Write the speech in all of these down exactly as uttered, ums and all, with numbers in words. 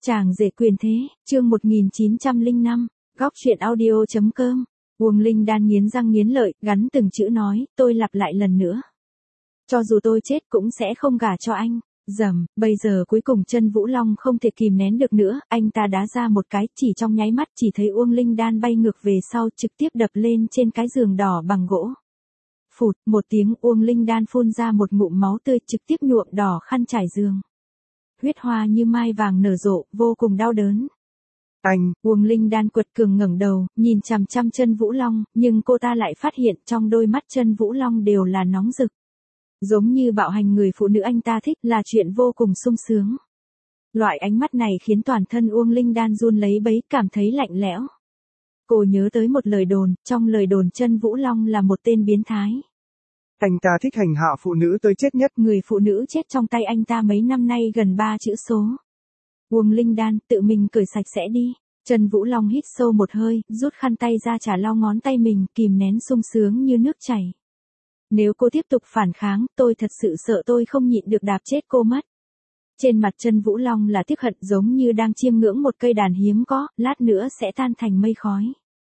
Chàng rể quyền thế, chương một nghìn chín trăm lẻ năm, góc truyện audio.com. Uông Linh Đan nghiến răng nghiến lợi, gắn từng chữ nói, tôi lặp lại lần nữa. Cho dù tôi chết cũng sẽ không gả cho anh. Dầm, bây giờ cuối cùng chân Vũ Long không thể kìm nén được nữa, anh ta đá ra một cái, chỉ trong nháy mắt chỉ thấy Uông Linh Đan bay ngược về sau trực tiếp đập lên trên cái giường đỏ bằng gỗ. Phụt, một tiếng Uông Linh Đan phun ra một ngụm máu tươi trực tiếp nhuộm đỏ khăn trải giường. Huyết hoa như mai vàng nở rộ, vô cùng đau đớn. Anh, Uông Linh Đan quật cường ngẩng đầu, nhìn chằm chằm chân Vũ Long, nhưng cô ta lại phát hiện trong đôi mắt chân Vũ Long đều là nóng rực. Giống như bạo hành người phụ nữ anh ta thích là chuyện vô cùng sung sướng. Loại ánh mắt này khiến toàn thân Uông Linh Đan run lấy bấy, cảm thấy lạnh lẽo. Cô nhớ tới một lời đồn, trong lời đồn chân Vũ Long là một tên biến thái. Anh ta thích hành hạ phụ nữ tới chết nhất. Người phụ nữ chết trong tay anh ta mấy năm nay gần ba chữ số. Uông Linh Đan tự mình cởi sạch sẽ đi. Trần Vũ Long hít sâu một hơi, rút khăn tay ra trả lau ngón tay mình, kìm nén sung sướng như nước chảy. Nếu cô tiếp tục phản kháng, tôi thật sự sợ tôi không nhịn được đạp chết cô mất. Trên mặt Trần Vũ Long là tiếc hận, giống như đang chiêm ngưỡng một cây đàn hiếm có, lát nữa sẽ tan thành mây khói.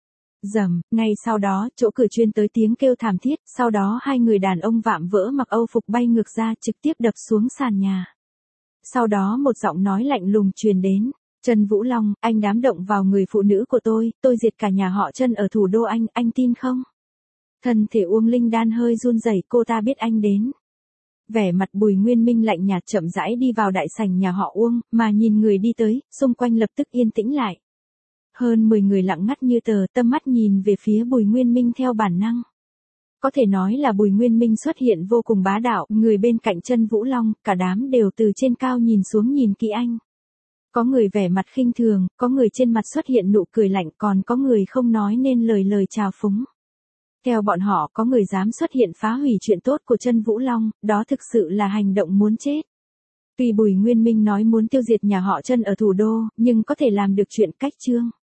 Dầm, ngay sau đó, chỗ cửa chuyên tới tiếng kêu thảm thiết, sau đó hai người đàn ông vạm vỡ mặc âu phục bay ngược ra trực tiếp đập xuống sàn nhà. Sau đó một giọng nói lạnh lùng truyền đến, Trần Vũ Long, anh dám động vào người phụ nữ của tôi, tôi diệt cả nhà họ Trần ở thủ đô anh, anh tin không? Thân thể Uông Linh Đan hơi run rẩy, cô ta biết anh đến. Vẻ mặt Bùi Nguyên Minh lạnh nhạt chậm rãi đi vào đại sảnh nhà họ Uông, mà nhìn người đi tới, xung quanh lập tức yên tĩnh lại. Hơn mười người lặng ngắt như tờ, tâm mắt nhìn về phía Bùi Nguyên Minh theo bản năng. Có thể nói là Bùi Nguyên Minh xuất hiện vô cùng bá đạo, người bên cạnh chân Vũ Long, cả đám đều từ trên cao nhìn xuống nhìn kỹ anh. Có người vẻ mặt khinh thường, có người trên mặt xuất hiện nụ cười lạnh, còn có người không nói nên lời lời chào phúng. Theo bọn họ, có người dám xuất hiện phá hủy chuyện tốt của chân Vũ Long, đó thực sự là hành động muốn chết. Tuy Bùi Nguyên Minh nói muốn tiêu diệt nhà họ Trần ở thủ đô, nhưng có thể làm được chuyện cách trương.